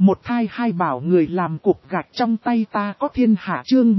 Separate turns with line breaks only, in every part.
Một thai hai bảo người làm cục gạch trong tay ta có thiên hạ chương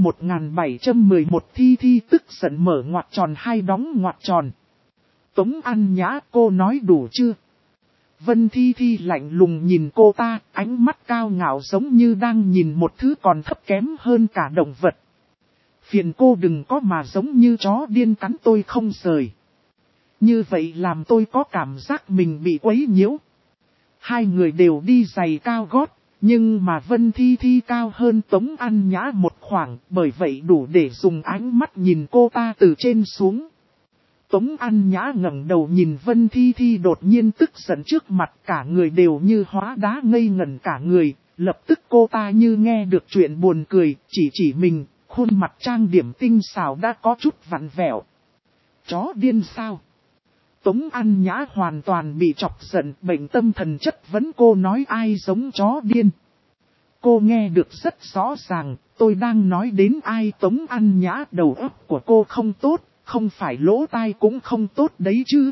1711 thi thi tức giận mở ngoặc tròn hai đóng ngoặc tròn. Tống An Nhã, cô nói đủ chưa? Vân Thi Thi lạnh lùng nhìn cô ta, ánh mắt cao ngạo giống như đang nhìn một thứ còn thấp kém hơn cả động vật. Phiền cô đừng có mà giống như chó điên cắn tôi không rời. Như vậy làm tôi có cảm giác mình bị quấy nhiễu. Hai người đều đi giày cao gót, nhưng mà Vân Thi Thi cao hơn Tống An Nhã một khoảng, bởi vậy đủ để dùng ánh mắt nhìn cô ta từ trên xuống. Tống An Nhã ngẩng đầu nhìn Vân Thi Thi đột nhiên tức giận trước mặt, cả người đều như hóa đá ngây ngẩn cả người, lập tức cô ta như nghe được chuyện buồn cười, chỉ mình, khuôn mặt trang điểm tinh xảo đã có chút vặn vẹo. Chó điên sao? Tống An Nhã hoàn toàn bị chọc giận, bệnh tâm thần chất vấn cô nói ai giống chó điên. Cô nghe được rất rõ ràng, tôi đang nói đến ai. Tống An Nhã, đầu óc của cô không tốt, không phải lỗ tai cũng không tốt đấy chứ.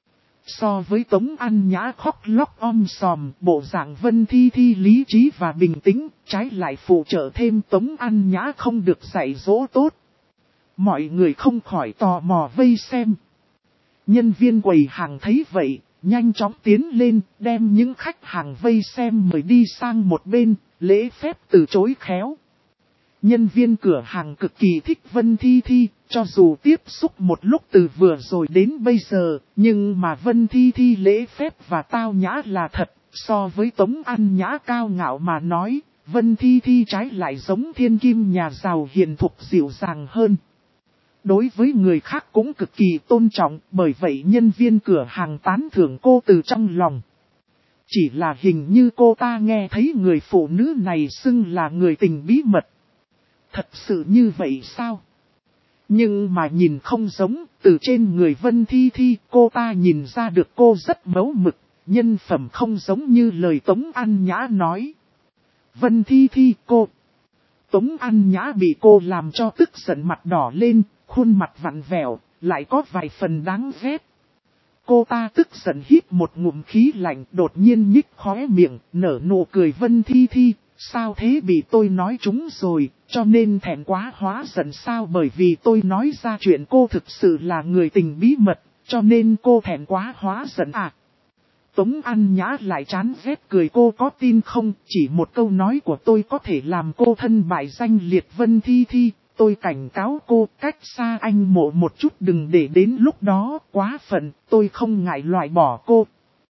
So với Tống An Nhã khóc lóc om sòm, bộ dạng Vân Thi Thi lý trí và bình tĩnh, trái lại phụ trợ thêm Tống An Nhã không được dạy dỗ tốt. Mọi người không khỏi tò mò vây xem. Nhân viên quầy hàng thấy vậy, nhanh chóng tiến lên, đem những khách hàng vây xem mời đi sang một bên, lễ phép từ chối khéo. Nhân viên cửa hàng cực kỳ thích Vân Thi Thi, cho dù tiếp xúc một lúc từ vừa rồi đến bây giờ, nhưng mà Vân Thi Thi lễ phép và tao nhã là thật, so với Tống An Nhã cao ngạo mà nói, Vân Thi Thi trái lại giống thiên kim nhà giàu hiền thục dịu dàng hơn. Đối với người khác cũng cực kỳ tôn trọng, bởi vậy nhân viên cửa hàng tán thưởng cô từ trong lòng. Chỉ là hình như cô ta nghe thấy người phụ nữ này xưng là người tình bí mật. Thật sự như vậy sao? Nhưng mà nhìn không giống, từ trên người Vân Thi Thi cô ta nhìn ra được cô rất mẫu mực, nhân phẩm không giống như lời Tống An Nhã nói. Vân Thi Thi cô. Tống An Nhã bị cô làm cho tức giận mặt đỏ lên, khuôn mặt vặn vẹo, lại có vài phần đáng ghét. Cô ta tức giận hít một ngụm khí lạnh, đột nhiên nhích khóe miệng, nở nụ cười. Vân Thi Thi, sao thế, bị tôi nói trúng rồi, cho nên thẹn quá hóa giận sao? Bởi vì tôi nói ra chuyện cô thực sự là người tình bí mật, cho nên cô thẹn quá hóa giận à? Tống An Nhã lại chán ghét cười. Cô có tin không, chỉ một câu nói của tôi có thể làm cô thân bại danh liệt. Vân Thi Thi, tôi cảnh cáo cô cách xa anh Mộ một chút, đừng để đến lúc đó quá phận, tôi không ngại loại bỏ cô.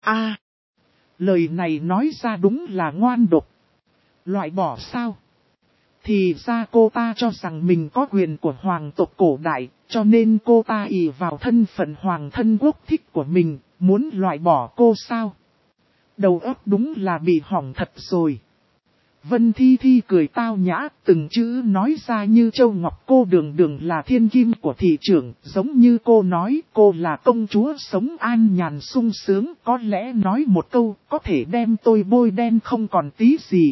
Lời này nói ra đúng là ngoan độc. Loại bỏ sao? Thì ra cô ta cho rằng mình có quyền của hoàng tộc cổ đại, cho nên cô ta ỷ vào thân phận hoàng thân quốc thích của mình, muốn loại bỏ cô sao? Đầu óc đúng là bị hỏng thật rồi. Vân Thi Thi cười tao nhã, từng chữ nói ra như châu ngọc. Cô đường đường là thiên kim của thị trưởng, giống như cô nói cô là công chúa sống an nhàn sung sướng, có lẽ nói một câu có thể đem tôi bôi đen không còn tí gì.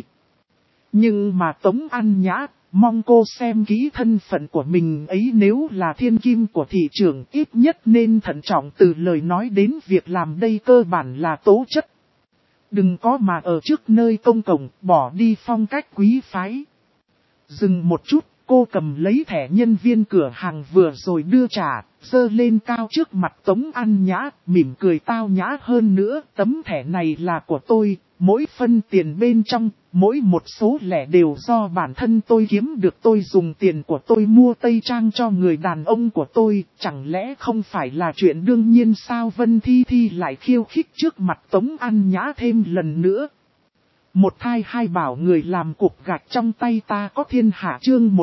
Nhưng mà Tống An Nhã, mong cô xem kỹ thân phận của mình ấy, nếu là thiên kim của thị trưởng ít nhất nên thận trọng từ lời nói đến việc làm, đây cơ bản là tố chất. Đừng có mà ở trước nơi công cộng bỏ đi phong cách quý phái. Dừng một chút, cô cầm lấy thẻ nhân viên cửa hàng vừa rồi đưa trả, giơ lên cao trước mặt Tống An Nhã, mỉm cười tao nhã hơn nữa. Tấm thẻ này là của tôi, mỗi phân tiền bên trong, mỗi một số lẻ đều do bản thân tôi kiếm được. Tôi dùng tiền của tôi mua tây trang cho người đàn ông của tôi, chẳng lẽ không phải là chuyện đương nhiên sao? Vân Thi Thi lại khiêu khích trước mặt Tống An Nhã thêm lần nữa. Một thai hai bảo người làm cục gạch trong tay ta có thiên hạ chương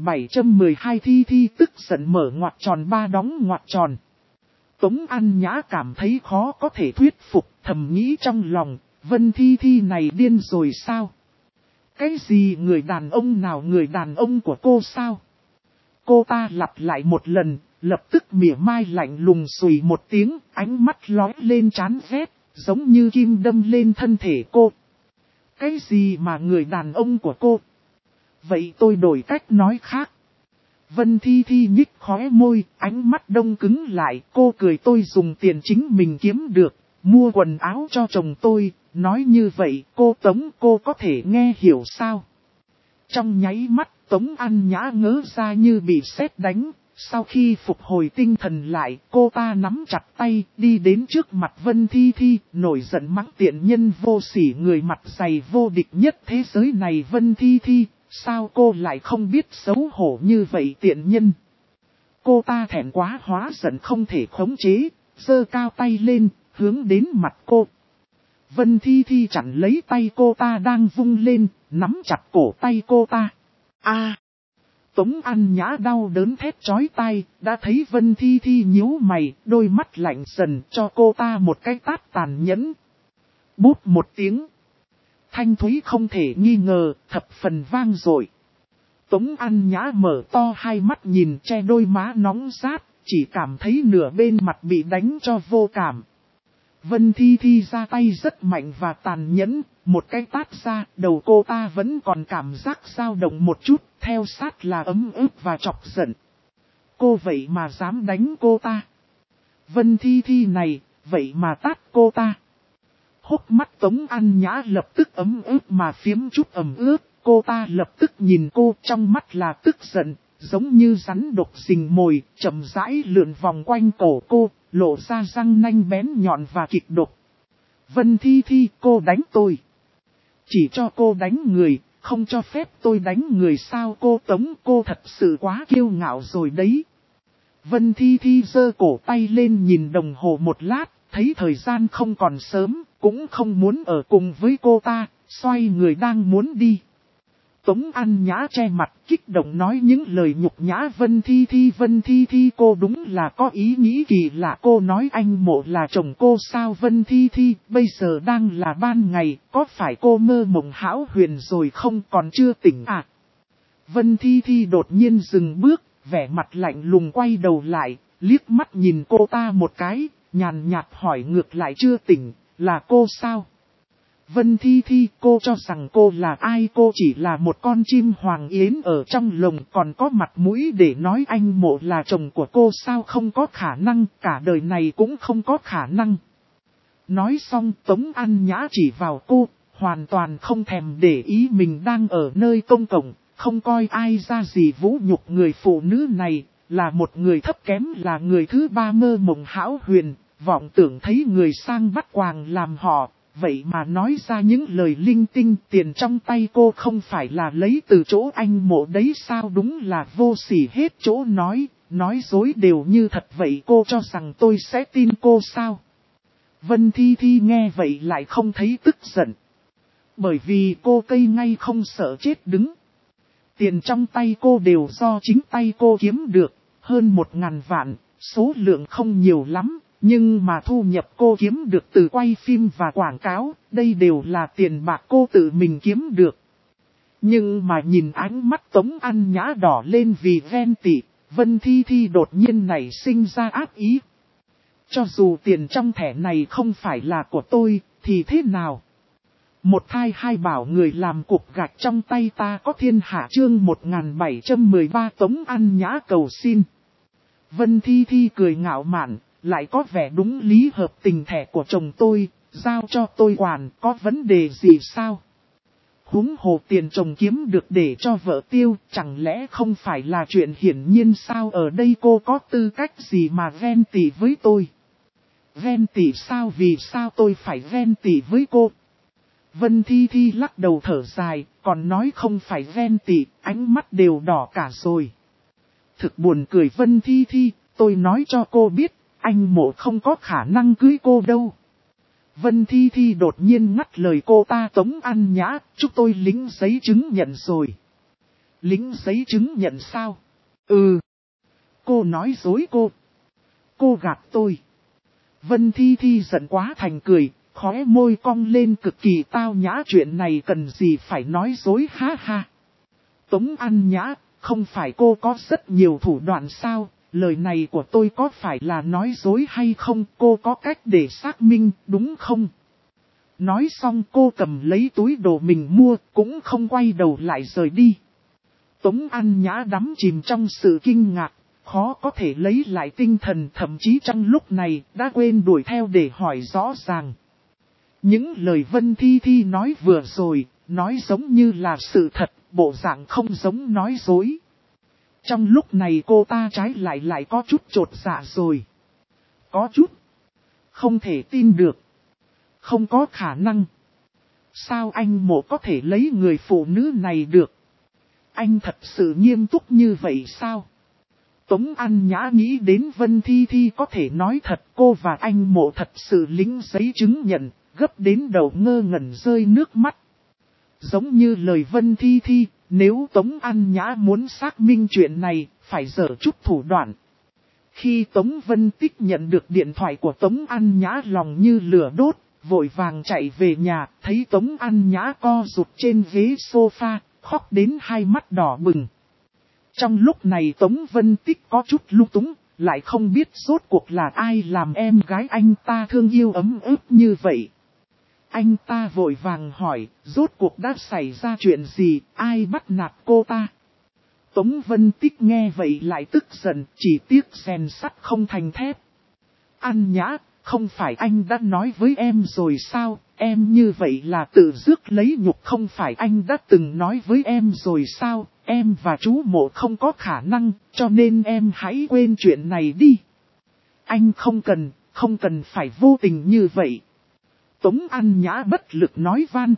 1712 Thi Thi tức giận mở ngoặc tròn ba đóng ngoặc tròn. Tống An Nhã cảm thấy khó có thể thuyết phục, thầm nghĩ trong lòng, Vân Thi Thi này điên rồi sao? Cái gì người đàn ông nào, người đàn ông của cô sao? Cô ta lặp lại một lần, lập tức mỉa mai lạnh lùng xùy một tiếng, ánh mắt lóe lên chán ghét, giống như kim đâm lên thân thể cô. Cái gì mà người đàn ông của cô? Vậy tôi đổi cách nói khác. Vân Thi Thi nhích khóe môi, ánh mắt đông cứng lại. Cô cười, tôi dùng tiền chính mình kiếm được, mua quần áo cho chồng tôi, nói như vậy cô Tống cô có thể nghe hiểu sao? Trong nháy mắt Tống An Nhã ngớ ra như bị sét đánh, sau khi phục hồi tinh thần lại cô ta nắm chặt tay đi đến trước mặt Vân Thi Thi, nổi giận mắng tiện nhân vô sỉ người mặt dày vô địch nhất thế giới này. Vân Thi Thi, sao cô lại không biết xấu hổ như vậy tiện nhân? Cô ta thẹn quá hóa giận không thể khống chế, giơ cao tay lên, hướng đến mặt cô. Vân Thi Thi chặn lấy tay cô ta đang vung lên, nắm chặt cổ tay cô ta. Tống An Nhã đau đớn thét chói tai, đã thấy Vân Thi Thi nhíu mày, đôi mắt lạnh dần cho cô ta một cái tát tàn nhẫn. Bút một tiếng. Thanh thúy không thể nghi ngờ, thập phần vang dội. Tống An Nhã mở to hai mắt nhìn che đôi má nóng rát, chỉ cảm thấy nửa bên mặt bị đánh cho vô cảm. Vân Thi Thi ra tay rất mạnh và tàn nhẫn, một cái tát ra, đầu cô ta vẫn còn cảm giác dao động một chút, theo sát là ấm ức và chọc giận. Cô vậy mà dám đánh cô ta. Vân Thi Thi này, vậy mà tát cô ta. Hốc mắt Tống An Nhã lập tức ấm ức mà phiếm chút ẩm ướt, cô ta lập tức nhìn cô trong mắt là tức giận, giống như rắn độc rình mồi, chậm rãi lượn vòng quanh cổ cô, lộ ra răng nanh bén nhọn và kịch độc. Vân Thi Thi, cô đánh tôi. Chỉ cho cô đánh người, không cho phép tôi đánh người sao? Cô Tống, cô thật sự quá kiêu ngạo rồi đấy. Vân Thi Thi giơ cổ tay lên nhìn đồng hồ một lát, thấy thời gian không còn sớm, cũng không muốn ở cùng với cô ta, xoay người đang muốn đi. Tống An Nhã che mặt kích động nói những lời nhục nhã Vân Thi Thi. Vân Thi Thi, cô đúng là có ý nghĩ kỳ lạ. Cô nói anh Mộ là chồng cô sao? Vân Thi Thi, bây giờ đang là ban ngày, có phải cô mơ mộng hão huyền rồi không? Còn chưa tỉnh à? Vân Thi Thi đột nhiên dừng bước, vẻ mặt lạnh lùng quay đầu lại, liếc mắt nhìn cô ta một cái, nhàn nhạt hỏi ngược lại, chưa tỉnh, là cô sao? Vân Thi Thi, cô cho rằng cô là ai? Cô chỉ là một con chim hoàng yến ở trong lồng, còn có mặt mũi để nói anh Mộ là chồng của cô sao? Không có khả năng, cả đời này cũng không có khả năng. Nói xong Tống An Nhã chỉ vào cô, hoàn toàn không thèm để ý mình đang ở nơi công cộng, không coi ai ra gì vũ nhục người phụ nữ này, là một người thấp kém, là người thứ ba mơ mộng hão huyền, vọng tưởng thấy người sang bắt quàng làm họ. Vậy mà nói ra những lời linh tinh. Tiền trong tay cô không phải là lấy từ chỗ anh Mộ đấy sao? Đúng là vô sỉ hết chỗ nói dối đều như thật vậy. Cô cho rằng tôi sẽ tin cô sao? Vân Thi Thi nghe vậy lại không thấy tức giận. Bởi vì cô cây ngay không sợ chết đứng. Tiền trong tay cô đều do chính tay cô kiếm được, hơn 1.000 vạn, số lượng không nhiều lắm. Nhưng mà thu nhập cô kiếm được từ quay phim và quảng cáo, đây đều là tiền bạc cô tự mình kiếm được. Nhưng mà nhìn ánh mắt Tống An Nhã đỏ lên vì ghen tị, Vân Thi Thi đột nhiên nảy sinh ra ác ý. Cho dù tiền trong thẻ này không phải là của tôi, thì thế nào? Một thai hai bảo người làm cục gạch trong tay ta có thiên hạ. Chương 1713 Tống An Nhã cầu xin. Vân Thi Thi cười ngạo mạn. Lại có vẻ đúng lý hợp tình, thẻ của chồng tôi, giao cho tôi quản, có vấn đề gì sao? Huống hồ tiền chồng kiếm được để cho vợ tiêu, chẳng lẽ không phải là chuyện hiển nhiên sao? Ở đây cô có tư cách gì mà ghen tị với tôi? Ghen tị sao? Vì sao tôi phải ghen tị với cô? Vân Thi Thi lắc đầu thở dài, còn nói không phải ghen tị, ánh mắt đều đỏ cả rồi. Thực buồn cười. Vân Thi Thi, tôi nói cho cô biết. Anh Mộ không có khả năng cưới cô đâu. Vân Thi Thi đột nhiên ngắt lời cô ta. Tống An Nhã, chúng tôi lính giấy chứng nhận rồi. Lính giấy chứng nhận sao? Ừ. Cô nói dối cô. Cô gạt tôi. Vân Thi Thi giận quá thành cười, khóe môi cong lên cực kỳ tao nhã. Chuyện này cần gì phải nói dối, ha ha. Tống An Nhã, không phải cô có rất nhiều thủ đoạn sao? Lời này của tôi có phải là nói dối hay không? Cô có cách để xác minh, đúng không? Nói xong cô cầm lấy túi đồ mình mua, cũng không quay đầu lại rời đi. Tống An Nhã đắm chìm trong sự kinh ngạc, khó có thể lấy lại tinh thần, thậm chí trong lúc này đã quên đuổi theo để hỏi rõ ràng. Những lời Vân Thi Thi nói vừa rồi, nói giống như là sự thật, bộ dạng không giống nói dối. Trong lúc này cô ta trái lại có chút chột dạ rồi. Có chút. Không thể tin được. Không có khả năng. Sao anh Mộ có thể lấy người phụ nữ này được? Anh thật sự nghiêm túc như vậy sao? Tống An Nhã nghĩ đến Vân Thi Thi có thể nói thật, cô và anh Mộ thật sự lính giấy chứng nhận, gấp đến đầu ngơ ngẩn rơi nước mắt. Giống như lời Vân Thi Thi, nếu Tống An Nhã muốn xác minh chuyện này, phải dở chút thủ đoạn. Khi Tống Vân Tích nhận được điện thoại của Tống An Nhã lòng như lửa đốt, vội vàng chạy về nhà, thấy Tống An Nhã co rụt trên ghế sofa, khóc đến hai mắt đỏ bừng. Trong lúc này Tống Vân Tích có chút lung túng, lại không biết rốt cuộc là ai làm em gái anh ta thương yêu ấm ức như vậy. Anh ta vội vàng hỏi, rốt cuộc đã xảy ra chuyện gì, ai bắt nạt cô ta? Tống Vân Tích nghe vậy lại tức giận, chỉ tiếc rèn sắt không thành thép. An Nhã, không phải anh đã nói với em rồi sao, em như vậy là tự rước lấy nhục, không phải anh đã từng nói với em rồi sao, em và chú Mộ không có khả năng, cho nên em hãy quên chuyện này đi. Anh không cần phải vô tình như vậy. Tống An Nhã bất lực nói van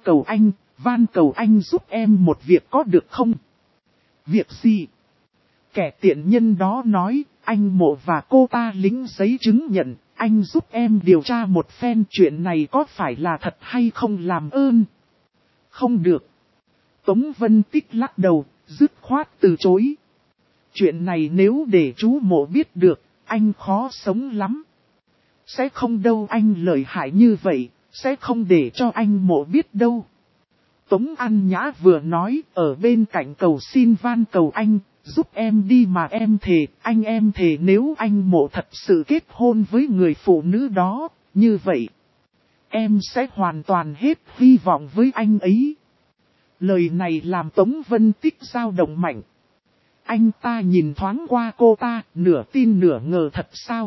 cầu anh giúp em một việc có được không? Việc gì? Kẻ tiện nhân đó nói, anh Mộ và cô ta lính giấy chứng nhận, anh giúp em điều tra một phen chuyện này có phải là thật hay không làm ơn. Không được. Tống Vân Tích lắc đầu, dứt khoát từ chối. Chuyện này nếu để chú Mộ biết được, anh khó sống lắm. Sẽ không đâu, anh lợi hại như vậy, sẽ không để cho anh Mộ biết đâu. Tống An Nhã vừa nói, ở bên cạnh cầu xin van cầu anh, giúp em đi mà em thề nếu anh Mộ thật sự kết hôn với người phụ nữ đó, như vậy, em sẽ hoàn toàn hết hy vọng với anh ấy. Lời này làm Tống Vân Tích dao động mạnh. Anh ta nhìn thoáng qua cô ta, nửa tin nửa ngờ thật sao?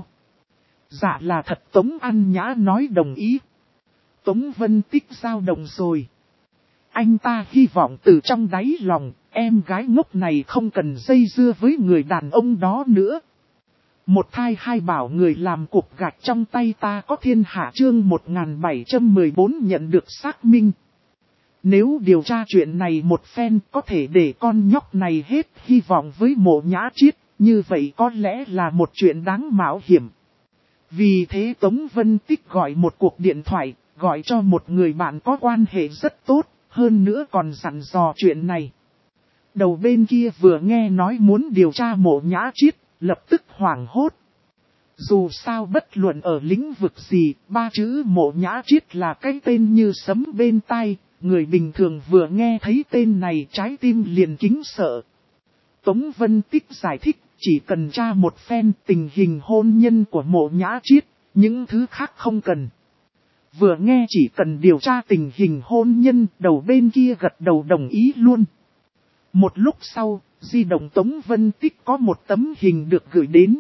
Dạ là thật, Tống An Nhã nói đồng ý. Tống Vân Tích dao động rồi. Anh ta hy vọng từ trong đáy lòng, em gái ngốc này không cần dây dưa với người đàn ông đó nữa. Một thai hai bảo người làm cục gạch trong tay ta có thiên hạ chương 1714 nhận được xác minh. Nếu điều tra chuyện này một phen có thể để con nhóc này hết hy vọng với Mộ Nhã Chiết, như vậy có lẽ là một chuyện đáng mạo hiểm. Vì thế Tống Vân Tích gọi một cuộc điện thoại, gọi cho một người bạn có quan hệ rất tốt, hơn nữa còn dặn dò chuyện này. Đầu bên kia vừa nghe nói muốn điều tra Mộ Nhã Chiết, lập tức hoảng hốt. Dù sao bất luận ở lĩnh vực gì, ba chữ Mộ Nhã Chiết là cái tên như sấm bên tai, người bình thường vừa nghe thấy tên này trái tim liền kính sợ. Tống Vân Tích giải thích, chỉ cần tra một phen tình hình hôn nhân của Mộ Nhã Chiết, những thứ khác không cần. Vừa nghe chỉ cần điều tra tình hình hôn nhân, đầu bên kia gật đầu đồng ý luôn. Một lúc sau, di động Tống Vân Tích có một tấm hình được gửi đến.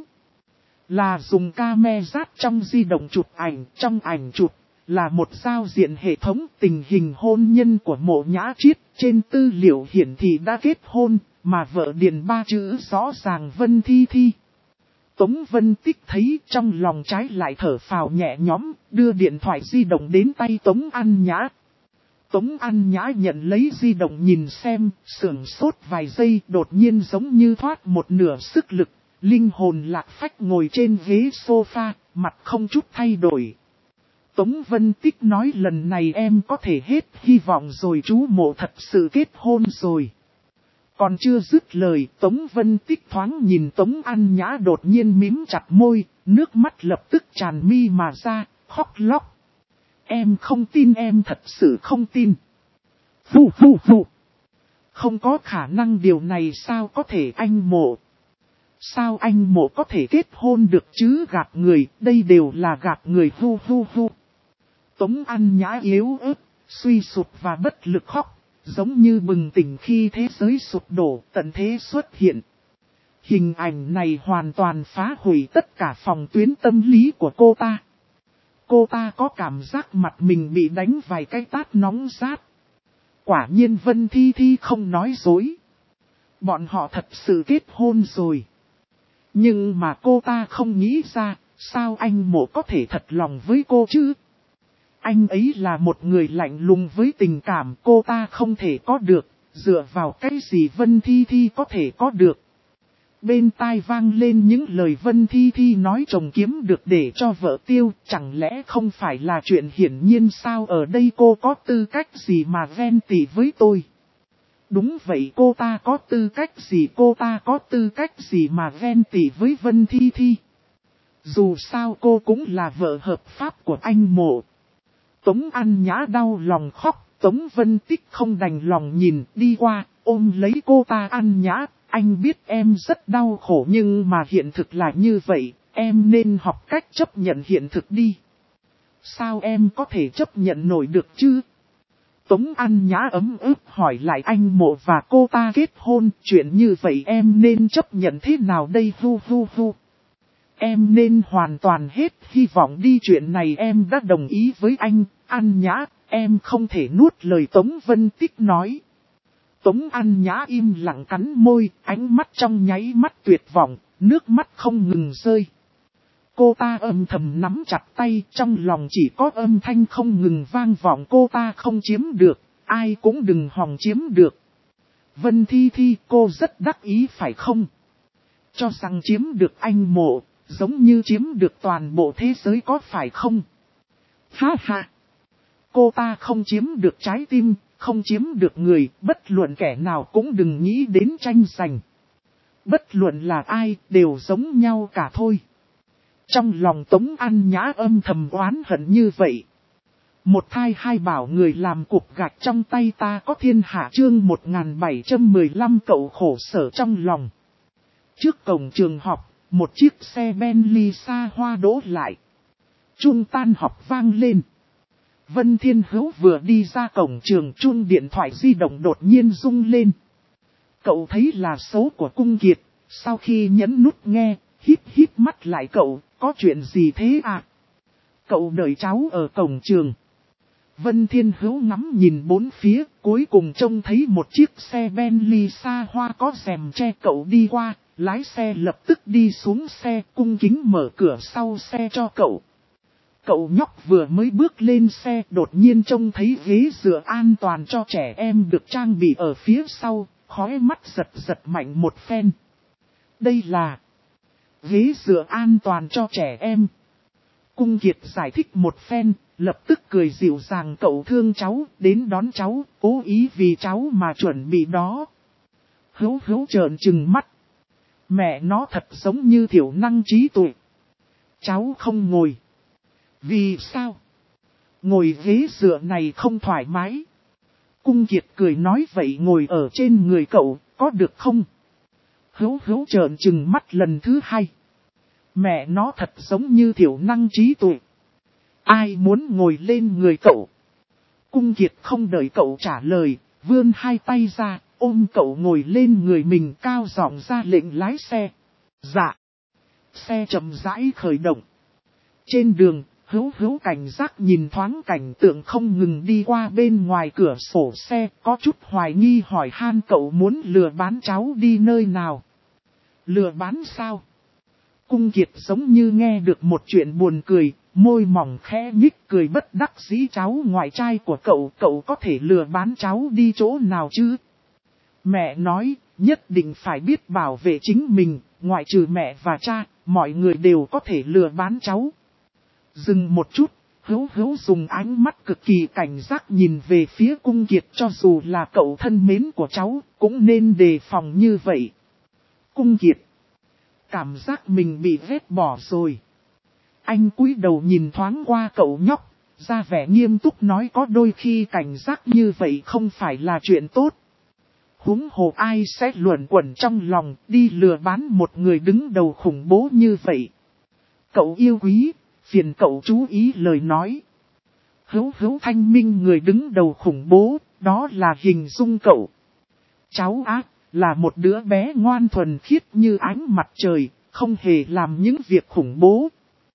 Là dùng camera trong di động chụp ảnh, trong ảnh chụp là một giao diện hệ thống tình hình hôn nhân của Mộ Nhã Chiết. Trên tư liệu hiển thị đã kết hôn, mà vợ điền ba chữ rõ ràng Vân Thi Thi. Tống Vân Tích thấy trong lòng trái lại thở phào nhẹ nhõm, đưa điện thoại di động đến tay Tống An Nhã. Tống An Nhã nhận lấy di động nhìn xem, sửng sốt vài giây, đột nhiên giống như thoát một nửa sức lực, linh hồn lạc phách ngồi trên ghế sofa, mặt không chút thay đổi. Tống Vân Tích nói lần này em có thể hết hy vọng rồi, chú Mộ thật sự kết hôn rồi. Còn chưa dứt lời, Tống Vân Tích thoáng nhìn Tống An Nhã đột nhiên mím chặt môi, nước mắt lập tức tràn mi mà ra, khóc lóc. Em không tin, em thật sự không tin. Phù. Không có khả năng điều này, sao có thể anh Mộ? Sao anh Mộ có thể kết hôn được chứ, gạt người, đây đều là gạt người. Hu. Tống An Nhã yếu ớt, suy sụp và bất lực khóc, giống như bừng tỉnh khi thế giới sụp đổ, tận thế xuất hiện. Hình ảnh này hoàn toàn phá hủy tất cả phòng tuyến tâm lý của cô ta. Cô ta có cảm giác mặt mình bị đánh vài cái tát nóng rát. Quả nhiên Vân Thi Thi không nói dối. Bọn họ thật sự kết hôn rồi. Nhưng mà cô ta không nghĩ ra, sao anh Mộ có thể thật lòng với cô chứ? Anh ấy là một người lạnh lùng với tình cảm, cô ta không thể có được, dựa vào cái gì Vân Thi Thi có thể có được. Bên tai vang lên những lời Vân Thi Thi nói chồng kiếm được để cho vợ tiêu, chẳng lẽ không phải là chuyện hiển nhiên sao? Ở đây cô có tư cách gì mà ghen tị với tôi? Đúng vậy, cô ta có tư cách gì, cô ta có tư cách gì mà ghen tị với Vân Thi Thi? Dù sao cô cũng là vợ hợp pháp của anh Mộ. Tống An Nhã đau lòng khóc, Tống Vân Tích không đành lòng nhìn, đi qua, ôm lấy cô ta. An Nhã, anh biết em rất đau khổ nhưng mà hiện thực là như vậy, em nên học cách chấp nhận hiện thực đi. Sao em có thể chấp nhận nổi được chứ? Tống An Nhã ấm ức hỏi lại. Anh Mộ và cô ta kết hôn, chuyện như vậy em nên chấp nhận thế nào đây? Hu hu hu. Em nên hoàn toàn hết hy vọng đi, chuyện này em đã đồng ý với anh. An Nhã, em không thể nuốt lời Tống Vân Tích nói. Tống An Nhã im lặng cắn môi, ánh mắt trong nháy mắt tuyệt vọng, nước mắt không ngừng rơi. Cô ta âm thầm nắm chặt tay, trong lòng chỉ có âm thanh không ngừng vang vọng. Cô ta không chiếm được, ai cũng đừng hòng chiếm được. Vân Thi Thi, cô rất đắc ý phải không? Cho rằng chiếm được anh Mộ, giống như chiếm được toàn bộ thế giới có phải không? Ha ha! Cô ta không chiếm được trái tim, không chiếm được người, bất luận kẻ nào cũng đừng nghĩ đến tranh giành. Bất luận là ai, đều giống nhau cả thôi. Trong lòng Tống An Nhã âm thầm oán hận như vậy. Một thai hai bảo người làm cục gạch trong tay ta có thiên hạ. Chương 1715 cậu khổ sở trong lòng. Trước cổng trường học, một chiếc xe Bentley xa hoa đỗ lại. Chuông tan học vang lên. Vân Thiên Hữu vừa đi ra cổng trường, chuông điện thoại di động đột nhiên rung lên. Cậu thấy là số của Cung Kiệt, sau khi nhấn nút nghe, híp híp mắt lại. Cậu, có chuyện gì thế à? Cậu đợi cháu ở cổng trường. Vân Thiên Hữu ngắm nhìn bốn phía, cuối cùng trông thấy một chiếc xe Bentley xa hoa có rèm che. Cậu đi qua, lái xe lập tức đi xuống xe, cung kính mở cửa sau xe cho cậu. Cậu nhóc vừa mới bước lên xe, đột nhiên trông thấy ghế dựa an toàn cho trẻ em được trang bị ở phía sau, khóe mắt giật giật mạnh một phen. Đây là ghế dựa an toàn cho trẻ em. Cung Kiệt giải thích một phen, lập tức cười dịu dàng. Cậu thương cháu, đến đón cháu, cố ý vì cháu mà chuẩn bị đó. Hữu Hữu trợn trừng mắt. Mẹ nó thật giống như thiểu năng trí tuệ. Cháu không ngồi. Vì sao? Ngồi ghế dựa này không thoải mái. Cung Kiệt cười nói vậy ngồi ở trên người cậu, có được không? Hữu Hữu trợn trừng mắt lần thứ hai. Mẹ nó thật giống như thiểu năng trí tuệ. Ai muốn ngồi lên người cậu? Cung Kiệt không đợi cậu trả lời, vươn hai tay ra, ôm cậu ngồi lên người mình, cao giọng ra lệnh lái xe. Dạ. Xe chậm rãi khởi động. Trên đường, Hữu Hữu cảnh giác nhìn thoáng cảnh tượng không ngừng đi qua bên ngoài cửa sổ xe, có chút hoài nghi hỏi han cậu muốn lừa bán cháu đi nơi nào. Lừa bán sao? Cung Kiệt giống như nghe được một chuyện buồn cười, môi mỏng khẽ nhích cười bất đắc dĩ. Cháu ngoại trai của cậu, cậu có thể lừa bán cháu đi chỗ nào chứ? Mẹ nói, nhất định phải biết bảo vệ chính mình, ngoại trừ mẹ và cha, mọi người đều có thể lừa bán cháu. Dừng một chút, Hữu Hữu dùng ánh mắt cực kỳ cảnh giác nhìn về phía Cung Kiệt. Cho dù là cậu thân mến của cháu, cũng nên đề phòng như vậy. Cung Kiệt cảm giác mình bị vết bỏ rồi. Anh cúi đầu nhìn thoáng qua cậu nhóc, ra vẻ nghiêm túc nói có đôi khi cảnh giác như vậy không phải là chuyện tốt. Huống hồ ai sẽ luẩn quẩn trong lòng đi lừa bán một người đứng đầu khủng bố như vậy. Cậu yêu quý, phiền cậu chú ý lời nói. Hữu Hữu thanh minh người đứng đầu khủng bố, đó là hình dung cậu. Cháu ác, là một đứa bé ngoan thuần khiết như ánh mặt trời, không hề làm những việc khủng bố.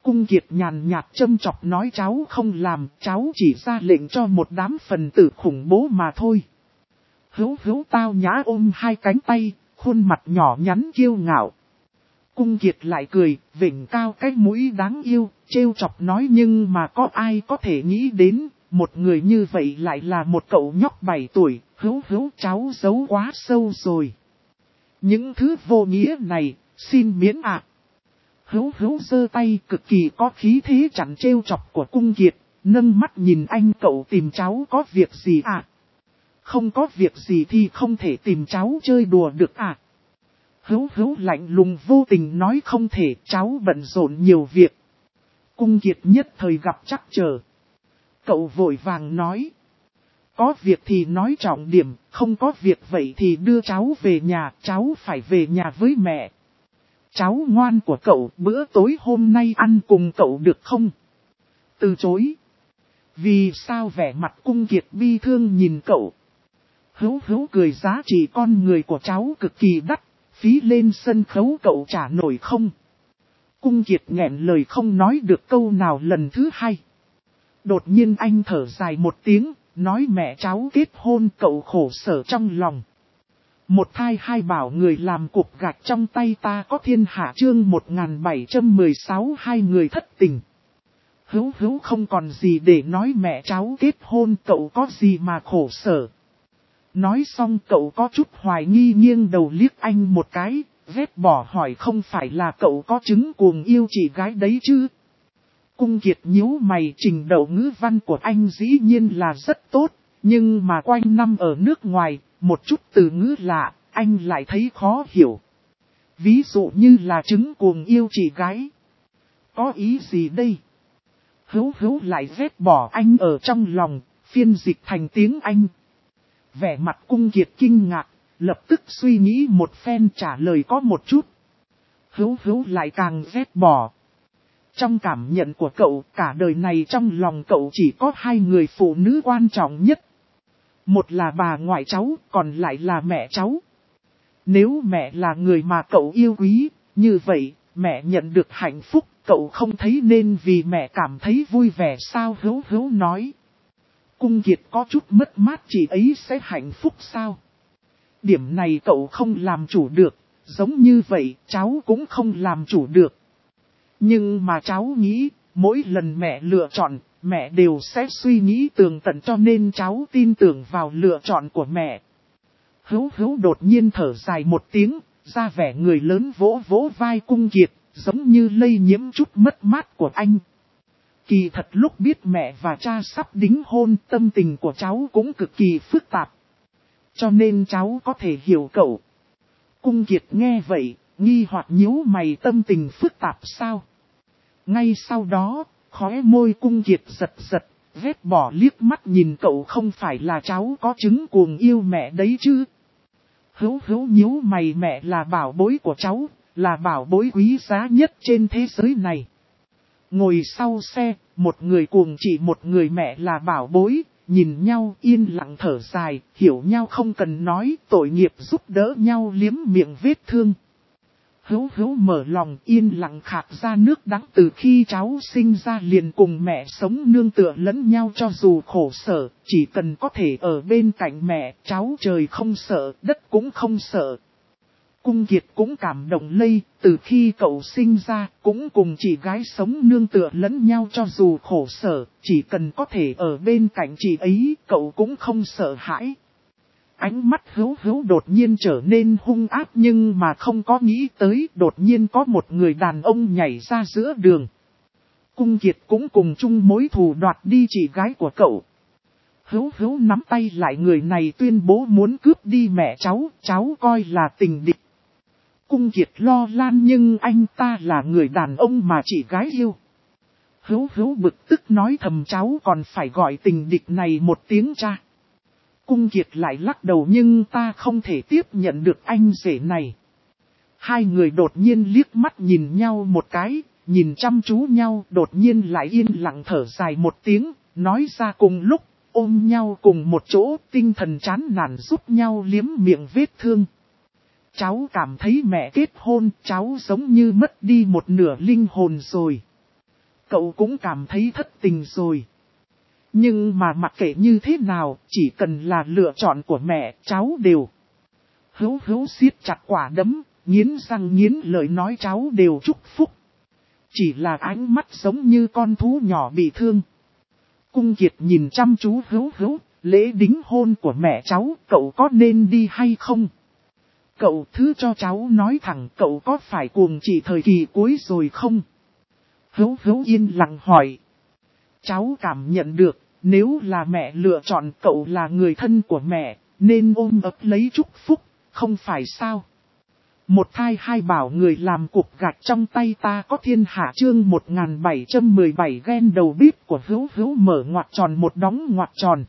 Cung Kiệt nhàn nhạt châm chọc nói cháu không làm, cháu chỉ ra lệnh cho một đám phần tử khủng bố mà thôi. Hữu Hữu tao nhã ôm hai cánh tay, khuôn mặt nhỏ nhắn kiêu ngạo. Cung Kiệt lại cười, vểnh cao cái mũi đáng yêu, trêu chọc nói nhưng mà có ai có thể nghĩ đến, một người như vậy lại là một cậu nhóc 7 tuổi, Hữu Hữu cháu giấu quá sâu rồi. Những thứ vô nghĩa này, xin miễn ạ. Hữu Hữu giơ tay cực kỳ có khí thế chặn trêu chọc của Cung Kiệt, nâng mắt nhìn anh cậu tìm cháu có việc gì ạ? Không có việc gì thì không thể tìm cháu chơi đùa được ạ. Hữu Hữu lạnh lùng vô tình nói không thể, cháu bận rộn nhiều việc. Cung Kiệt nhất thời gặp trắc trở. Cậu vội vàng nói. Có việc thì nói trọng điểm, không có việc vậy thì đưa cháu về nhà, cháu phải về nhà với mẹ. Cháu ngoan của cậu, bữa tối hôm nay ăn cùng cậu được không? Từ chối. Vì sao vẻ mặt Cung Kiệt bi thương nhìn cậu? Hữu Hữu cười giá trị con người của cháu cực kỳ đắt, phí lên sân khấu cậu trả nổi không? Cung Kiệt nghẹn lời không nói được câu nào lần thứ hai. Đột nhiên anh thở dài một tiếng, nói mẹ cháu kết hôn cậu khổ sở trong lòng. Một thai hai bảo người làm cục gạch trong tay ta có thiên hạ chương 1716 hai người thất tình. Hữu Hữu không còn gì để nói mẹ cháu kết hôn cậu có gì mà khổ sở. Nói xong cậu có chút hoài nghi nghiêng đầu liếc anh một cái, vết bỏ hỏi không phải là cậu có chứng cuồng yêu chị gái đấy chứ. Cung Kiệt nhíu mày trình độ ngữ văn của anh dĩ nhiên là rất tốt, nhưng mà quanh năm ở nước ngoài, một chút từ ngữ lạ, anh lại thấy khó hiểu. Ví dụ như là chứng cuồng yêu chị gái. Có ý gì đây? Hữu Hữu lại vết bỏ anh ở trong lòng, phiên dịch thành tiếng Anh. Vẻ mặt Cung Kiệt kinh ngạc, lập tức suy nghĩ một phen trả lời có một chút. Hữu Hữu lại càng vết bỏ. Trong cảm nhận của cậu, cả đời này trong lòng cậu chỉ có hai người phụ nữ quan trọng nhất. Một là bà ngoại cháu, còn lại là mẹ cháu. Nếu mẹ là người mà cậu yêu quý, như vậy, mẹ nhận được hạnh phúc, cậu không thấy nên vì mẹ cảm thấy vui vẻ sao? Hữu Hữu nói. Cung Kiệt có chút mất mát chị ấy sẽ hạnh phúc sao? Điểm này cậu không làm chủ được, giống như vậy cháu cũng không làm chủ được. Nhưng mà cháu nghĩ, mỗi lần mẹ lựa chọn, mẹ đều sẽ suy nghĩ tường tận cho nên cháu tin tưởng vào lựa chọn của mẹ. Hữu Hữu đột nhiên thở dài một tiếng, ra vẻ người lớn vỗ vỗ vai Cung Kiệt, giống như lây nhiễm chút mất mát của anh. Kỳ thật lúc biết mẹ và cha sắp đính hôn, tâm tình của cháu cũng cực kỳ phức tạp. Cho nên cháu có thể hiểu cậu. Cung Kiệt nghe vậy, nghi hoặc nhíu mày tâm tình phức tạp sao? Ngay sau đó, khóe môi Cung Kiệt giật giật, vết bỏ liếc mắt nhìn cậu không phải là cháu có chứng cuồng yêu mẹ đấy chứ. Hữu Hữu nhíu mày mẹ là bảo bối của cháu, là bảo bối quý giá nhất trên thế giới này. Ngồi sau xe, một người cuồng chỉ một người mẹ là bảo bối, nhìn nhau yên lặng thở dài, hiểu nhau không cần nói, tội nghiệp giúp đỡ nhau liếm miệng vết thương. Hữu Hữu mở lòng yên lặng khạc ra nước đắng từ khi cháu sinh ra liền cùng mẹ sống nương tựa lẫn nhau cho dù khổ sở, chỉ cần có thể ở bên cạnh mẹ, cháu trời không sợ, đất cũng không sợ. Cung Kiệt cũng cảm động lây, từ khi cậu sinh ra, cũng cùng chị gái sống nương tựa lẫn nhau cho dù khổ sở, chỉ cần có thể ở bên cạnh chị ấy, cậu cũng không sợ hãi. Ánh mắt Hữu Hữu đột nhiên trở nên hung ác nhưng mà không có nghĩ tới đột nhiên có một người đàn ông nhảy ra giữa đường. Cung Kiệt cũng cùng chung mối thù đoạt đi chị gái của cậu. Hữu Hữu nắm tay lại người này tuyên bố muốn cướp đi mẹ cháu coi là tình địch. Cung Kiệt lo lan nhưng anh ta là người đàn ông mà chị gái yêu. Hữu Hữu bực tức nói thầm cháu còn phải gọi tình địch này một tiếng cha. Cung Kiệt lại lắc đầu nhưng ta không thể tiếp nhận được anh rể này. Hai người đột nhiên liếc mắt nhìn nhau một cái, nhìn chăm chú nhau đột nhiên lại yên lặng thở dài một tiếng, nói ra cùng lúc, ôm nhau cùng một chỗ, tinh thần chán nản giúp nhau liếm miệng vết thương. Cháu cảm thấy mẹ kết hôn, cháu giống như mất đi một nửa linh hồn rồi. cậu cũng cảm thấy thất tình rồi. Nhưng mà mặc kệ như thế nào, chỉ cần là lựa chọn của mẹ, cháu đều. Hữu siết chặt quả đấm, nghiến răng nghiến lợi nói cháu đều chúc phúc. Chỉ là ánh mắt giống như con thú nhỏ bị thương. Cung Kiệt nhìn chăm chú Hữu, lễ đính hôn của mẹ cháu, cậu có nên đi hay không? Cậu thứ cho cháu nói thẳng, cậu có phải cuồng chỉ thời kỳ cuối rồi không? Hữu yên lặng hỏi. Cháu cảm nhận được, nếu là mẹ lựa chọn cậu là người thân của mẹ, nên ôm ấp lấy chúc phúc, không phải sao? Một thai hai bảo người làm cục gạch trong tay ta có thiên hạ chương 1717 ghen đầu bếp của Hữu mở ngoặc tròn một đóng ngoặc tròn.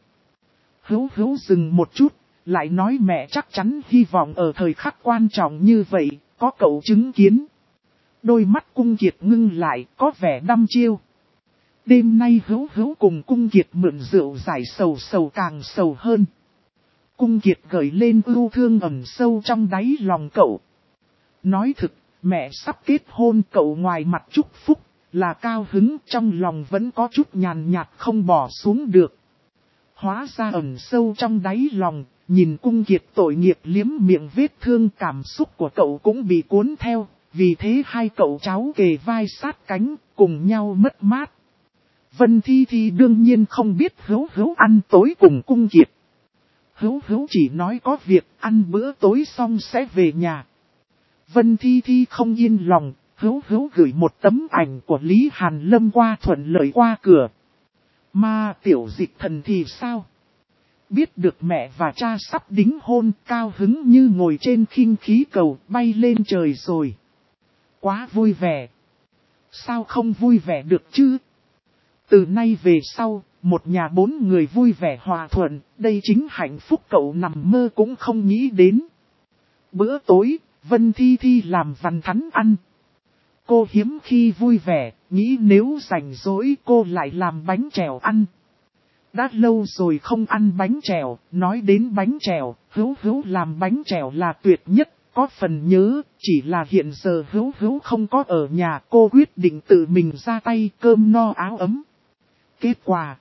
Hữu dừng một chút, lại nói mẹ chắc chắn hy vọng ở thời khắc quan trọng như vậy, có cậu chứng kiến. Đôi mắt Cung Kiệt ngưng lại, có vẻ đăm chiêu. Đêm nay Hữu cùng Cung Kiệt mượn rượu giải sầu càng sầu hơn. Cung Kiệt gợi lên ưu thương ẩn sâu trong đáy lòng cậu. Nói thực, mẹ sắp kết hôn cậu ngoài mặt chúc phúc, là cao hứng trong lòng vẫn có chút nhàn nhạt không bỏ xuống được. Hóa ra ẩn sâu trong đáy lòng, nhìn Cung Kiệt tội nghiệp liếm miệng vết thương cảm xúc của cậu cũng bị cuốn theo, vì thế hai cậu cháu kề vai sát cánh, cùng nhau mất mát. Vân Thi đương nhiên không biết Hữu ăn tối cùng Cung Kiệt. Hữu chỉ nói có việc ăn bữa tối xong sẽ về nhà. Vân Thi không yên lòng, Hữu gửi một tấm ảnh của Lý Hàn Lâm qua thuận lợi qua cửa. Mà Tiểu Dịch Thần thì sao? Biết được mẹ và cha sắp đính hôn, cao hứng như ngồi trên khinh khí cầu bay lên trời rồi. Quá vui vẻ. Sao không vui vẻ được chứ? Từ nay về sau, một nhà 4 người vui vẻ hòa thuận, đây chính hạnh phúc cậu nằm mơ cũng không nghĩ đến. Bữa tối, Vân Thi làm vằn thắn ăn. Cô hiếm khi vui vẻ, nghĩ nếu rảnh rỗi cô lại làm bánh chèo ăn. Đã lâu rồi không ăn bánh chèo, nói đến bánh chèo, Hữu làm bánh chèo là tuyệt nhất, có phần nhớ, chỉ là hiện giờ Hữu không có ở nhà, cô quyết định tự mình ra tay cơm no áo ấm. Kết quả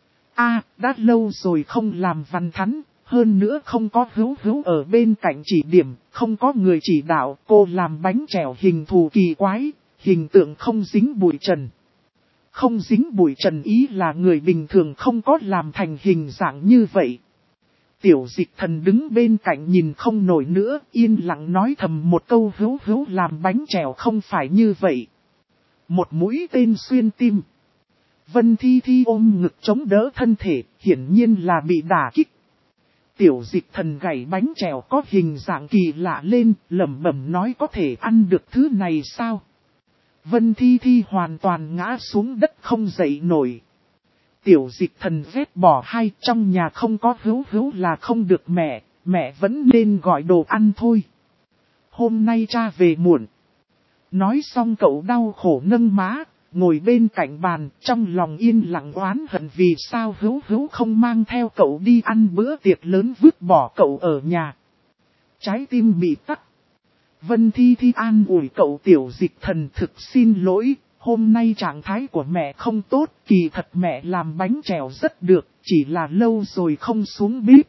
đã lâu rồi không làm vằn thắn, hơn nữa không có Hữu ở bên cạnh chỉ điểm, không có người chỉ đạo, cô làm bánh chèo hình thù kỳ quái, hình tượng không dính bụi trần. Không dính bụi trần ý là người bình thường không có làm thành hình dạng như vậy. Tiểu Dịch Thần đứng bên cạnh nhìn không nổi nữa, yên lặng nói thầm một câu Hữu làm bánh chèo không phải như vậy. Một mũi tên xuyên tim. Vân Thi ôm ngực chống đỡ thân thể, hiển nhiên là bị đả kích. Tiểu Dịch Thần gảy bánh chèo có hình dạng kỳ lạ lên, lẩm bẩm nói có thể ăn được thứ này sao? Vân Thi hoàn toàn ngã xuống đất không dậy nổi. Tiểu Dịch Thần ghét bỏ hai, trong nhà không có Hữu là không được mẹ vẫn nên gọi đồ ăn thôi. Hôm nay cha về muộn. Nói xong cậu đau khổ nâng má, ngồi bên cạnh bàn, trong lòng yên lặng oán hận vì sao Hữu không mang theo cậu đi ăn bữa tiệc lớn vứt bỏ cậu ở nhà. Trái tim bị tắc. Vân Thi an ủi cậu Tiểu Dịch Thần thực xin lỗi, hôm nay trạng thái của mẹ không tốt, kỳ thật mẹ làm bánh chèo rất được, chỉ là lâu rồi không xuống bếp.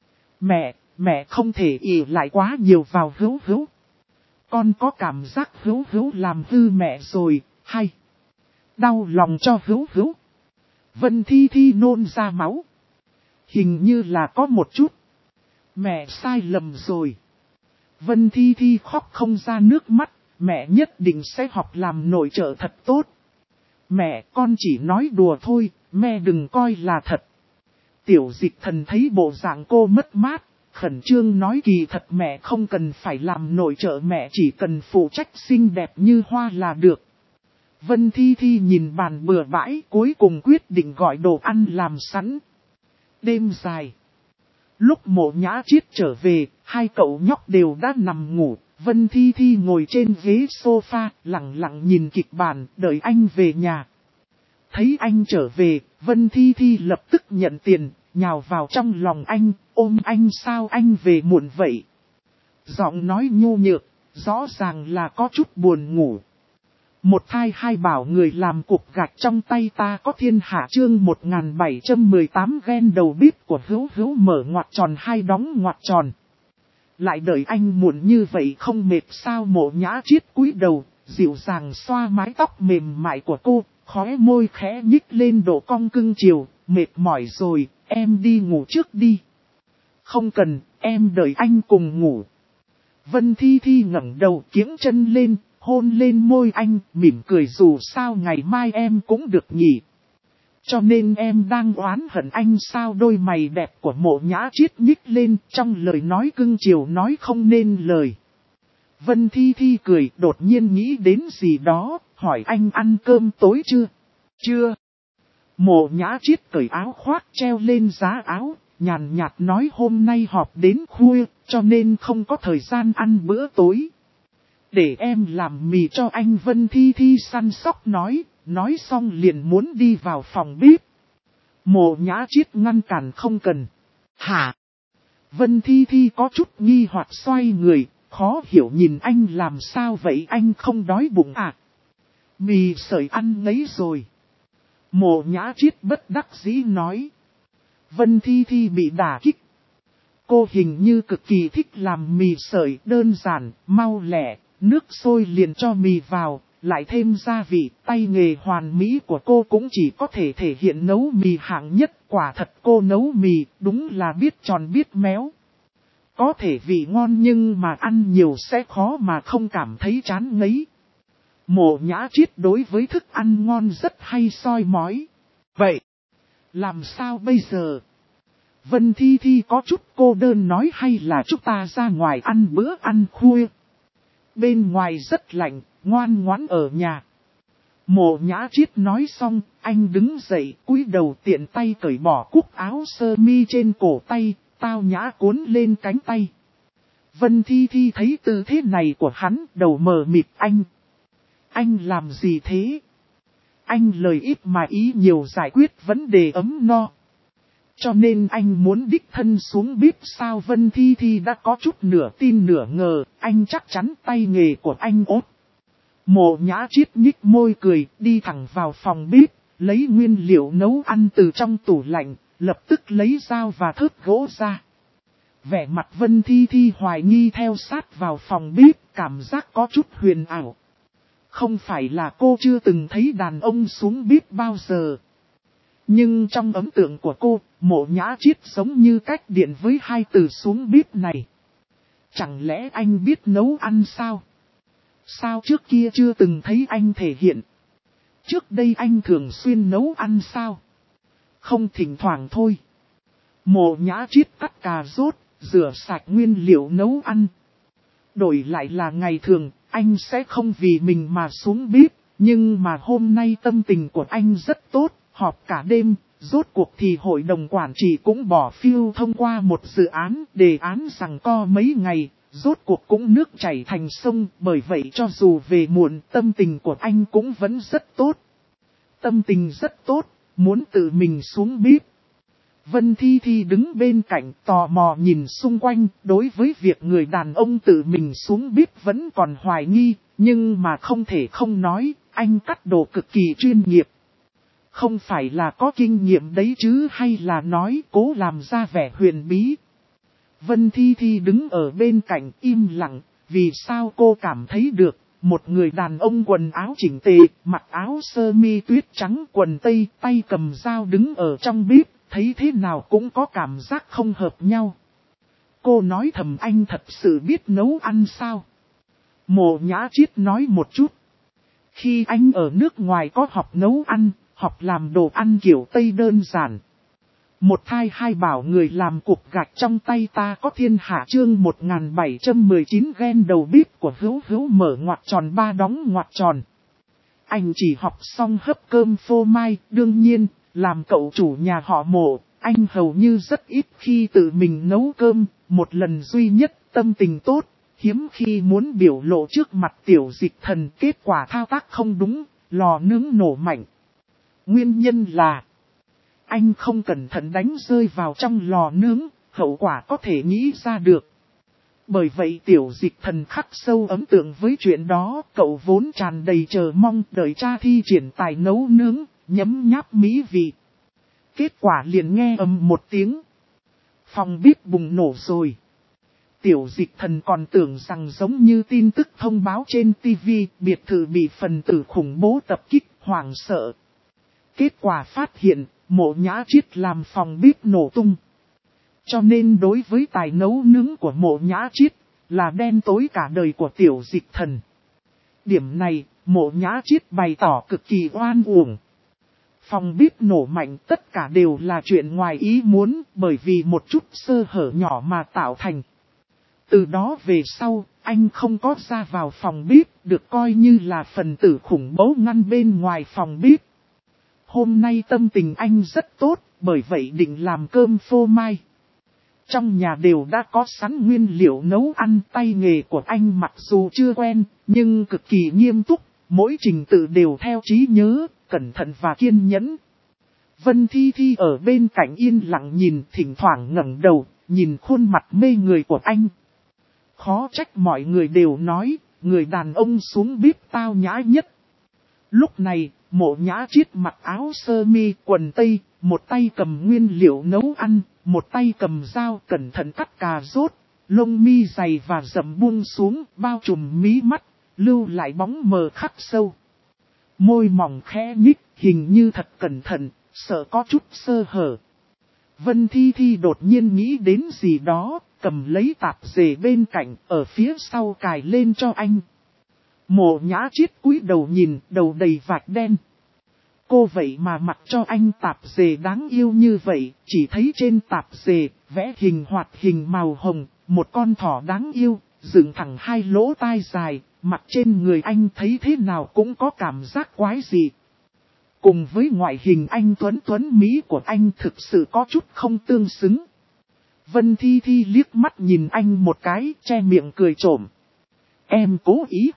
Mẹ không thể ỷ lại quá nhiều vào Hữu. Con có cảm giác Hữu làm hư mẹ rồi, hay? Đau lòng cho Hữu. Vân Thi nôn ra máu. Hình như là có một chút. Mẹ sai lầm rồi. Vân Thi khóc không ra nước mắt, mẹ nhất định sẽ học làm nội trợ thật tốt. Mẹ, con chỉ nói đùa thôi, mẹ đừng coi là thật. Tiểu Dịch Thần thấy bộ dạng cô mất mát, khẩn trương nói kỳ thật mẹ không cần phải làm nội trợ, mẹ chỉ cần phụ trách xinh đẹp như hoa là được. Vân Thi nhìn bàn bừa bãi, cuối cùng quyết định gọi đồ ăn làm sẵn. Đêm dài. Lúc Mộ Nhã Chiết trở về, hai cậu nhóc đều đã nằm ngủ. Vân Thi ngồi trên ghế sofa, lặng lặng nhìn kịch bản, đợi anh về nhà. Thấy anh trở về, Vân Thi lập tức nhận tiền, nhào vào trong lòng anh, ôm anh sao anh về muộn vậy. Giọng nói nhu nhược, rõ ràng là có chút buồn ngủ. Một thai hai bảo người làm cục gạch trong tay ta có thiên hạ chương 1718 ghen đầu bếp của hữu hữu mở ngoặc tròn hai đóng ngoặc tròn. Lại đợi anh muộn như vậy không mệt sao Mộ Nhã Triết cúi đầu, dịu dàng xoa mái tóc mềm mại của cô, khóe môi khẽ nhích lên độ cong cưng chiều, mệt mỏi rồi, em đi ngủ trước đi. Không cần, em đợi anh cùng ngủ. Vân Thi Thi ngẩng đầu kiếng chân lên, hôn lên môi anh, mỉm cười dù sao ngày mai em cũng được nghỉ. Cho nên em đang oán hận anh sao đôi mày đẹp của Mộ Nhã Triết nhích lên trong lời nói cưng chiều nói không nên lời. Vân Thi Thi cười đột nhiên nghĩ đến gì đó, hỏi anh ăn cơm tối chưa? Chưa. Mộ Nhã Triết cởi áo khoác treo lên giá áo, nhàn nhạt nói hôm nay họp đến khuya, cho nên không có thời gian ăn bữa tối. Để em làm mì cho anh Vân Thi Thi săn sóc nói xong liền muốn đi vào phòng bếp. Mộ Nhã Triết ngăn cản không cần. Hả? Vân Thi Thi có chút nghi hoặc xoay người, khó hiểu nhìn anh làm sao vậy anh không đói bụng à? Mì sợi ăn ngấy rồi. Mộ Nhã Triết bất đắc dĩ nói. Vân Thi Thi bị đả kích. Cô hình như cực kỳ thích làm mì sợi đơn giản, mau lẹ, nước sôi liền cho mì vào, lại thêm gia vị, tay nghề hoàn mỹ của cô cũng chỉ có thể thể hiện nấu mì hạng nhất, quả thật cô nấu mì, đúng là biết tròn biết méo. Có thể vị ngon nhưng mà ăn nhiều sẽ khó mà không cảm thấy chán ngấy. Mộ Nhã Triết đối với thức ăn ngon rất hay soi mói. Vậy, làm sao bây giờ? Vân Thi Thi có chút cô đơn nói hay là chúng ta ra ngoài ăn bữa ăn khuya. Bên ngoài rất lạnh, ngoan ngoãn ở nhà. Mộ Nhã Triết nói xong, anh đứng dậy cúi đầu tiện tay cởi bỏ cúc áo sơ mi trên cổ tay, tao nhã cuốn lên cánh tay. Vân Thi Thi thấy tư thế này của hắn, đầu mờ mịt anh. Anh làm gì thế? Anh lời ít mà ý nhiều giải quyết vấn đề ấm no. Cho nên anh muốn đích thân xuống bếp sao Vân Thi Thi đã có chút nửa tin nửa ngờ, anh chắc chắn tay nghề của anh ốt. Mộ Nhã Triết nhích môi cười, đi thẳng vào phòng bếp, lấy nguyên liệu nấu ăn từ trong tủ lạnh, lập tức lấy dao và thớt gỗ ra. Vẻ mặt Vân Thi Thi hoài nghi theo sát vào phòng bếp, cảm giác có chút huyền ảo. Không phải là cô chưa từng thấy đàn ông xuống bếp bao giờ. Nhưng trong ấn tượng của cô, Mộ Nhã Triết giống như cách điện với hai từ xuống bếp này. Chẳng lẽ anh biết nấu ăn sao? Sao trước kia chưa từng thấy anh thể hiện? Trước đây anh thường xuyên nấu ăn sao? Không thỉnh thoảng thôi. Mộ Nhã Triết cắt cà rốt, rửa sạch nguyên liệu nấu ăn. Đổi lại là ngày thường, anh sẽ không vì mình mà xuống bếp, nhưng mà hôm nay tâm tình của anh rất tốt, họp cả đêm, rốt cuộc thì hội đồng quản trị cũng bỏ phiếu thông qua một dự án, đề án giằng co mấy ngày, rốt cuộc cũng nước chảy thành sông, bởi vậy cho dù về muộn tâm tình của anh cũng vẫn rất tốt. Tâm tình rất tốt, muốn tự mình xuống bếp. Vân Thi Thi đứng bên cạnh tò mò nhìn xung quanh, đối với việc người đàn ông tự mình xuống bếp vẫn còn hoài nghi, nhưng mà không thể không nói, anh cắt đồ cực kỳ chuyên nghiệp. Không phải là có kinh nghiệm đấy chứ hay là nói cố làm ra vẻ huyền bí. Vân Thi Thi đứng ở bên cạnh im lặng, vì sao cô cảm thấy được, một người đàn ông quần áo chỉnh tề, mặc áo sơ mi tuyết trắng quần tây, tay cầm dao đứng ở trong bếp, thấy thế nào cũng có cảm giác không hợp nhau. Cô nói thầm anh thật sự biết nấu ăn sao? Mộ Nhã Triết nói một chút. Khi anh ở nước ngoài có học nấu ăn, học làm đồ ăn kiểu Tây đơn giản. Một thai hai bảo người làm cục gạch trong tay ta có thiên hạ chương 1719 ghen đầu bếp của hữu hữu mở ngoặc tròn ba đóng ngoặc tròn. Anh chỉ học xong hấp cơm phô mai, đương nhiên, làm cậu chủ nhà họ Mộ, anh hầu như rất ít khi tự mình nấu cơm, một lần duy nhất tâm tình tốt, hiếm khi muốn biểu lộ trước mặt tiểu dịch thần kết quả thao tác không đúng, lò nướng nổ mạnh. Nguyên nhân là anh không cẩn thận đánh rơi vào trong lò nướng, hậu quả có thể nghĩ ra được. Bởi vậy tiểu dịch thần khắc sâu ấn tượng với chuyện đó, cậu vốn tràn đầy chờ mong đợi cha thi triển tài nấu nướng, nhấm nháp mỹ vị. Kết quả liền nghe ầm một tiếng. Phòng bếp bùng nổ rồi. Tiểu dịch thần còn tưởng rằng giống như tin tức thông báo trên TV, biệt thự bị phần tử khủng bố tập kích, hoảng sợ. Kết quả phát hiện, Mộ Nhã Chiết làm phòng bếp nổ tung. Cho nên đối với tài nấu nướng của Mộ Nhã Chiết, là đen tối cả đời của tiểu dịch thần. Điểm này, Mộ Nhã Chiết bày tỏ cực kỳ oan uổng. Phòng bếp nổ mạnh tất cả đều là chuyện ngoài ý muốn, bởi vì một chút sơ hở nhỏ mà tạo thành. Từ đó về sau, anh không có ra vào phòng bếp, được coi như là phần tử khủng bố ngăn bên ngoài phòng bếp. Hôm nay tâm tình anh rất tốt, bởi vậy định làm cơm phô mai. Trong nhà đều đã có sẵn nguyên liệu nấu ăn, tay nghề của anh mặc dù chưa quen, nhưng cực kỳ nghiêm túc, mỗi trình tự đều theo trí nhớ, cẩn thận và kiên nhẫn. Vân Thi Thi ở bên cạnh yên lặng nhìn, thỉnh thoảng ngẩng đầu, nhìn khuôn mặt mê người của anh. Khó trách mọi người đều nói, người đàn ông xuống bếp tao nhã nhất. Lúc này, Mộ Nhã Chiết mặc áo sơ mi, quần tây, một tay cầm nguyên liệu nấu ăn, một tay cầm dao cẩn thận cắt cà rốt, lông mi dày và rậm buông xuống, bao trùm mí mắt, lưu lại bóng mờ khắc sâu. Môi mỏng khẽ nhích, hình như thật cẩn thận, sợ có chút sơ hở. Vân Thi Thi đột nhiên nghĩ đến gì đó, cầm lấy tạp dề bên cạnh, ở phía sau cài lên cho anh. Mộ Nhã Chiết cúi đầu nhìn, đầu đầy vạch đen. Cô vậy mà mặc cho anh tạp dề đáng yêu như vậy, chỉ thấy trên tạp dề, vẽ hình hoạt hình màu hồng, một con thỏ đáng yêu, dựng thẳng hai lỗ tai dài, mặc trên người anh thấy thế nào cũng có cảm giác quái dị. Cùng với ngoại hình anh tuấn Mỹ của anh thực sự có chút không tương xứng. Vân Thi Thi liếc mắt nhìn anh một cái, che miệng cười trộm. Em cố ý.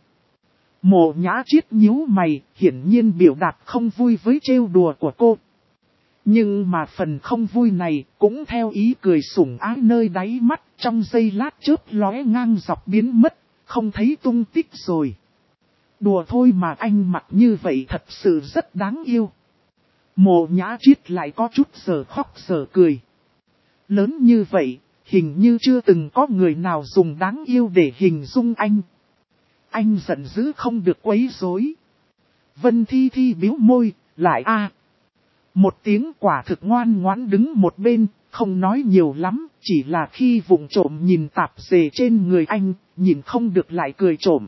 Mộ Nhã Chiết nhíu mày, hiển nhiên biểu đạt không vui với trêu đùa của cô. Nhưng mà phần không vui này cũng theo ý cười sủng ái nơi đáy mắt, trong giây lát chớp lóe ngang dọc biến mất, không thấy tung tích rồi. Đùa thôi mà anh mặc như vậy thật sự rất đáng yêu. Mộ Nhã Chiết lại có chút giờ khóc giờ cười. Lớn như vậy, hình như chưa từng có người nào dùng đáng yêu để hình dung anh. Anh giận dữ không được quấy rối. Vân Thi Thi bĩu môi, lại một tiếng quả thực ngoan ngoãn đứng một bên, không nói nhiều lắm, chỉ là khi vụng trộm nhìn tạp dề trên người anh, nhìn không được lại cười trộm.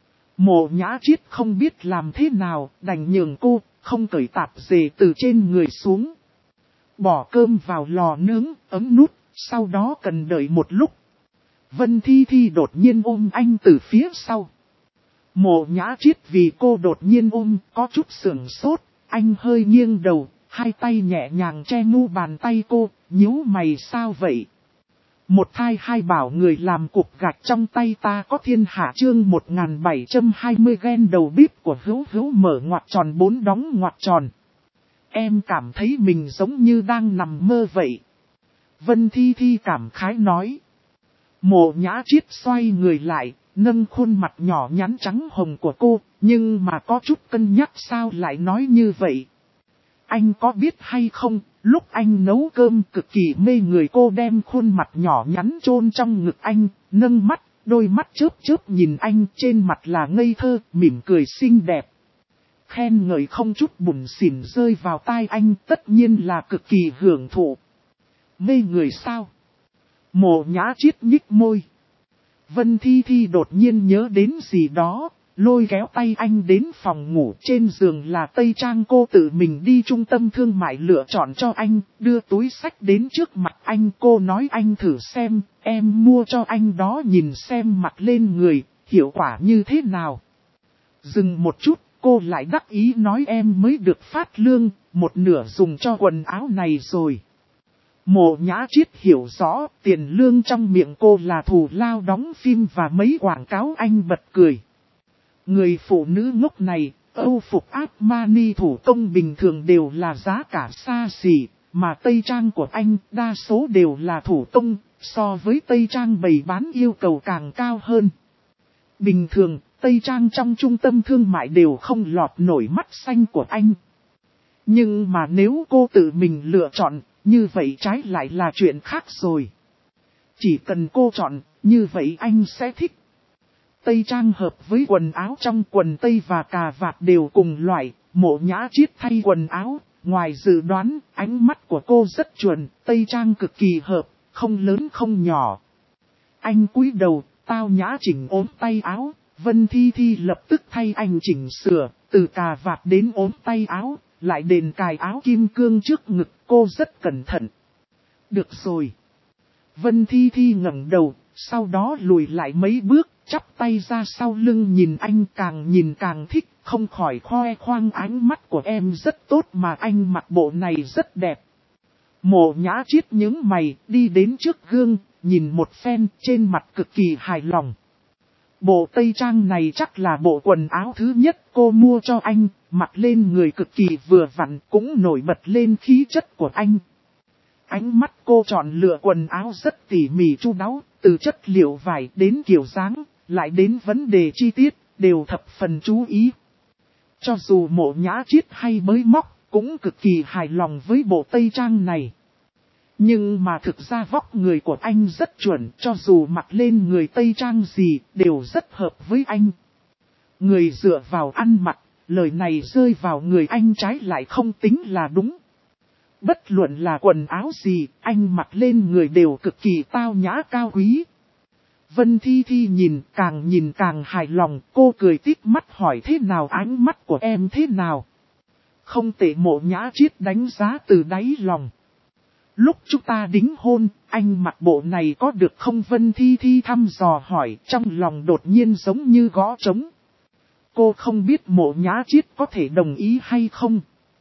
Mộ Nhã Chiết không biết làm thế nào, đành nhường cô, không cởi tạp dề từ trên người xuống. Bỏ cơm vào lò nướng, ấm nút, sau đó cần đợi một lúc. Vân Thi Thi đột nhiên ôm anh từ phía sau. Mộ Nhã Chiết vì cô đột nhiên ôm, có chút sửng sốt, anh hơi nghiêng đầu, hai tay nhẹ nhàng che mu bàn tay cô, nhíu mày sao vậy? Một thai hai bảo người làm cục gạch trong tay ta có thiên hạ chương 1720 ghen đầu bếp của Hữu Hữu mở ngoặc tròn 4 đóng ngoặc tròn. Em cảm thấy mình giống như đang nằm mơ vậy. Vân Thi Thi cảm khái nói. Mộ Nhã Chiết xoay người lại, nâng khuôn mặt nhỏ nhắn trắng hồng của cô, nhưng mà có chút cân nhắc sao lại nói như vậy. Anh có biết hay không, lúc anh nấu cơm cực kỳ mê người, cô đem khuôn mặt nhỏ nhắn chôn trong ngực anh, nâng mắt, đôi mắt chớp chớp nhìn anh, trên mặt là ngây thơ, mỉm cười xinh đẹp. Khen ngợi không chút bủn xỉn rơi vào tai anh, tất nhiên là cực kỳ hưởng thụ. Mê người sao? Mộ Nhã Chiết nhích môi. Vân Thi Thi đột nhiên nhớ đến gì đó, lôi kéo tay anh đến phòng ngủ, trên giường là tây trang cô tự mình đi trung tâm thương mại lựa chọn cho anh, đưa túi xách đến trước mặt anh, cô nói anh thử xem, em mua cho anh đó, nhìn xem mặc lên người, hiệu quả như thế nào. Dừng một chút, cô lại đắc ý nói em mới được phát lương, một nửa dùng cho quần áo này rồi. Mộ Nhã Chiết hiểu rõ, tiền lương trong miệng cô là thù lao đóng phim và mấy quảng cáo, anh bật cười. Người phụ nữ ngốc này, âu phục Armani thủ công bình thường đều là giá cả xa xỉ, mà tây trang của anh đa số đều là thủ công, so với Tây Trang bày bán yêu cầu càng cao hơn. Bình thường, Tây Trang trong trung tâm thương mại đều không lọt nổi mắt xanh của anh. Nhưng mà nếu cô tự mình lựa chọn, như vậy trái lại là chuyện khác rồi. Chỉ cần cô chọn, như vậy anh sẽ thích. Tây Trang hợp với quần áo trong quần tây và cà vạt đều cùng loại, Mộ Nhã Chiết thay quần áo, ngoài dự đoán, ánh mắt của cô rất chuẩn, Tây Trang cực kỳ hợp, không lớn không nhỏ. Anh cúi đầu, tao nhã chỉnh ốm tay áo, Vân Thi Thi lập tức thay anh chỉnh sửa, từ cà vạt đến ốm tay áo, lại đền cài áo kim cương trước ngực, cô rất cẩn thận. Được rồi. Vân Thi Thi ngẩng đầu, sau đó lùi lại mấy bước, chắp tay ra sau lưng nhìn anh, nhìn càng thích, không khỏi khoe khoang ánh mắt của em rất tốt mà anh mặc bộ này rất đẹp. Mộ Nhã Chiết nhướng mày, đi đến trước gương, nhìn một phen, trên mặt cực kỳ hài lòng. Bộ tây trang này chắc là bộ quần áo thứ nhất cô mua cho anh, mặc lên người cực kỳ vừa vặn, cũng nổi bật lên khí chất của anh. Ánh mắt cô chọn lựa quần áo rất tỉ mỉ chu đáo, từ chất liệu vải đến kiểu dáng, lại đến vấn đề chi tiết, đều thập phần chú ý. Cho dù Mộ Nhã Chiết hay bới móc, cũng cực kỳ hài lòng với bộ tây trang này. Nhưng mà thực ra vóc người của anh rất chuẩn, cho dù mặc lên người tây trang gì, đều rất hợp với anh. Người dựa vào ăn mặc, lời này rơi vào người anh trái lại không tính là đúng. Bất luận là quần áo gì, anh mặc lên người đều cực kỳ tao nhã cao quý. Vân Thi Thi nhìn càng hài lòng, cô cười tít mắt hỏi thế nào ánh mắt của em thế nào. Không tệ. Mộ Nhã Chiết đánh giá từ đáy lòng. Lúc chúng ta đính hôn, anh mặc bộ này có được không? Vân Thi Thi thăm dò hỏi, trong lòng đột nhiên giống như gõ trống. Cô không biết Mộ Nhã Chiết có thể đồng ý hay không.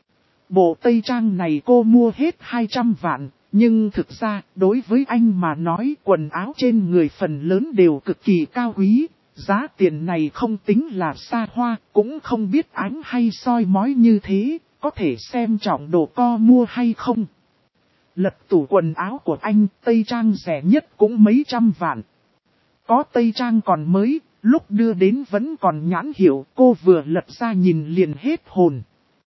Bộ tây trang này cô mua hết 200 vạn, nhưng thực ra, đối với anh mà nói quần áo trên người phần lớn đều cực kỳ cao quý, giá tiền này không tính là xa hoa, cũng không biết ánh hay soi mói như thế, có thể xem trọng đồ co mua hay không. Lật tủ quần áo của anh, tây trang rẻ nhất cũng mấy trăm vạn. Có tây trang còn mới, lúc đưa đến vẫn còn nhãn hiệu, cô vừa lật ra nhìn liền hết hồn.